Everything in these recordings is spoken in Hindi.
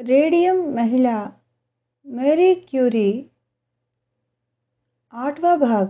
रेडियम महिला मैरी क्यूरी। 8वां भाग।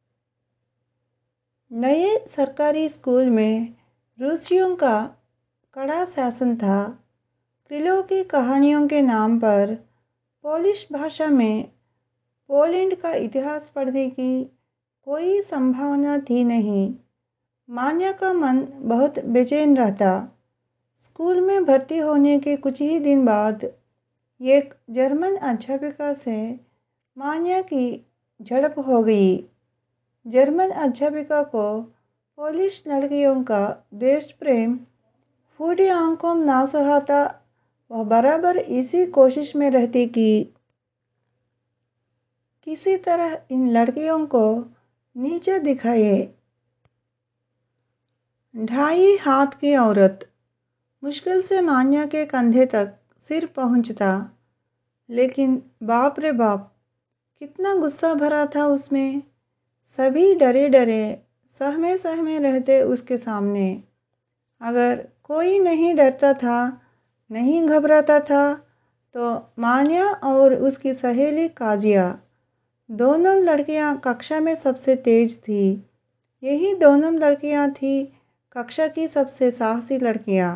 नए सरकारी स्कूल में रूसियों का कड़ा शासन था। क्रिलो की कहानियों के नाम पर पोलिश भाषा में पोलैंड का इतिहास पढ़ने की कोई संभावना थी नहीं। मान्या का मन बहुत बेचैन रहता। स्कूल में भर्ती होने के कुछ ही दिन बाद एक जर्मन अध्यापिका से मान्या की झड़प हो गई। जर्मन अध्यापिका को पोलिश लड़कियों का देश प्रेम फूटी आंखों ना सुहाता। वह बराबर इसी कोशिश में रहती कि किसी तरह इन लड़कियों को नीचे दिखाए। 2.5 हाथ की औरत। मुश्किल से मान्या के कंधे तक सिर पहुंचता। लेकिन बाप रे बाप, कितना गुस्सा भरा था उसमें। सभी डरे डरे सहमे सहमे रहते उसके सामने। अगर कोई नहीं डरता था, नहीं घबराता था, तो मान्या और उसकी सहेली काजिया। दोनों लड़कियां कक्षा में सबसे तेज थी। यही दोनों लड़कियां थी कक्षा की सबसे साहसी लड़कियां।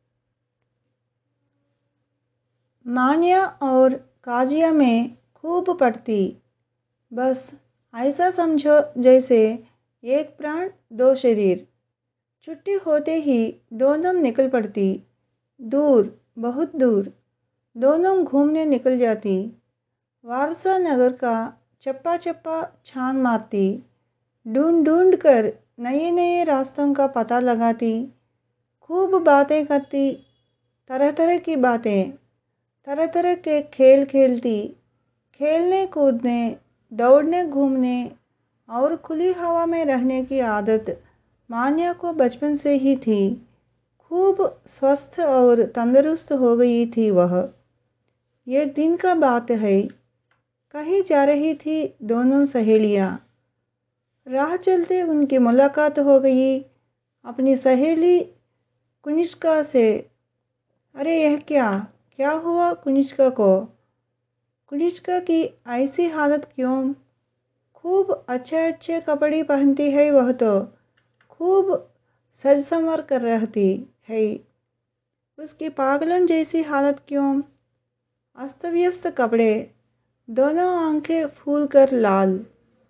मान्या और काजिया में खूब पढ़ती। बस ऐसा समझो जैसे एक प्राण दो शरीर। छुट्टी होते ही दोनों निकल पड़ती। दूर, बहुत दूर। दोनों घूमने निकल जाती। वारसा नगर का चप्पा चप्पा छान मारती। ढूंढ ढूंढ कर नए नए रास्तों का पता लगाती। खूब बातें करती। तरह तरह की बातें। तरह तरह के खेल खेलती। खेलने कूदने, दौड़ने घूमने और खुली हवा में रहने की आदत मान्या को बचपन से ही थी। खूब स्वस्थ और तंदुरुस्त हो गई थी वह। एक दिन का बात है। कहीं जा रही थी दोनों सहेलियां। राह चलते उनकी मुलाकात हो गई अपनी सहेली कुनिष्का से। अरे यह क्या क्या हुआ कुनिष्का को? कुनिष्का की ऐसी हालत क्यों? खूब अच्छे अच्छे कपड़े पहनती है वह तो। खूब सज संवर कर रहती है। उसकी पागलन जैसी हालत क्यों? अस्त व्यस्त कपड़े, दोनों आंखें फूल कर लाल।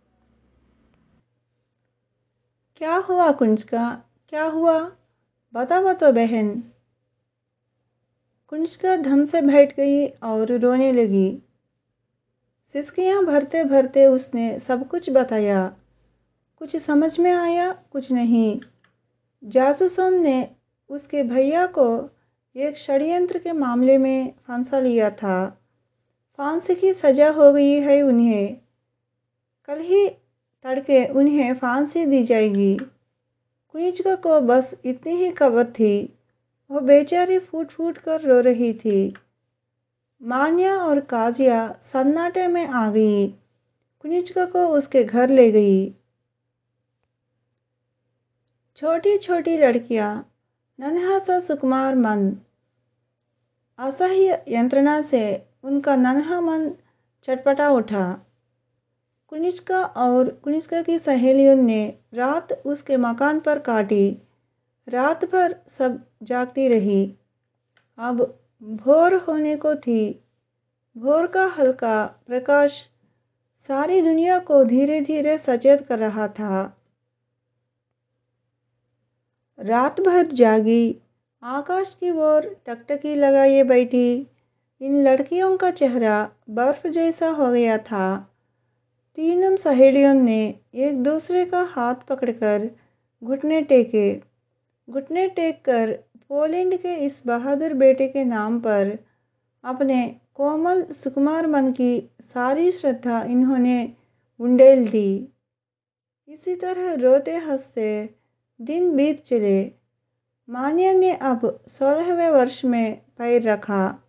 क्या हुआ कुनिष्का, क्या हुआ? बताओ तो बहन। कुनिष्का धम से बैठ गई और रोने लगी। सिसकियां भरते भरते उसने सब कुछ बताया। कुछ समझ में आया, कुछ नहीं। जासूसों ने उसके भैया को एक षड्यंत्र के मामले में फंसा लिया था। फांसी की सजा हो गई है उन्हें। कल ही तड़के उन्हें फांसी दी जाएगी। कुनिष्का को बस इतनी ही खबर थी। वह बेचारी फूट फूट कर रो रही थी। मान्या और काजिया सन्नाटे में आ गई। कुनिष्का को उसके घर ले गई। छोटी छोटी लड़कियां, नन्हा सा सुकुमार मन। असह्य यंत्रणा से उनका नन्हा मन चटपटा उठा। कुनिष्का और कुनिष्का की सहेलियों ने रात उसके मकान पर काटी। रात भर सब जागती रही। अब भोर होने को थी। भोर का हल्का प्रकाश सारी दुनिया को धीरे धीरे सचेत कर रहा था। रात भर जागी, आकाश की ओर टकटकी लगाए बैठी इन लड़कियों का चेहरा बर्फ जैसा हो गया था। तीनों सहेलियों ने एक दूसरे का हाथ पकड़कर घुटने टेके। घुटने टेक कर पोलैंड के इस बहादुर बेटे के नाम पर अपने कोमल सुकुमार मन की सारी श्रद्धा इन्होंने उंडेल दी। इसी तरह रोते हंसते दिन बीत चले। मान्या ने अब 16वें वर्ष में पैर रखा।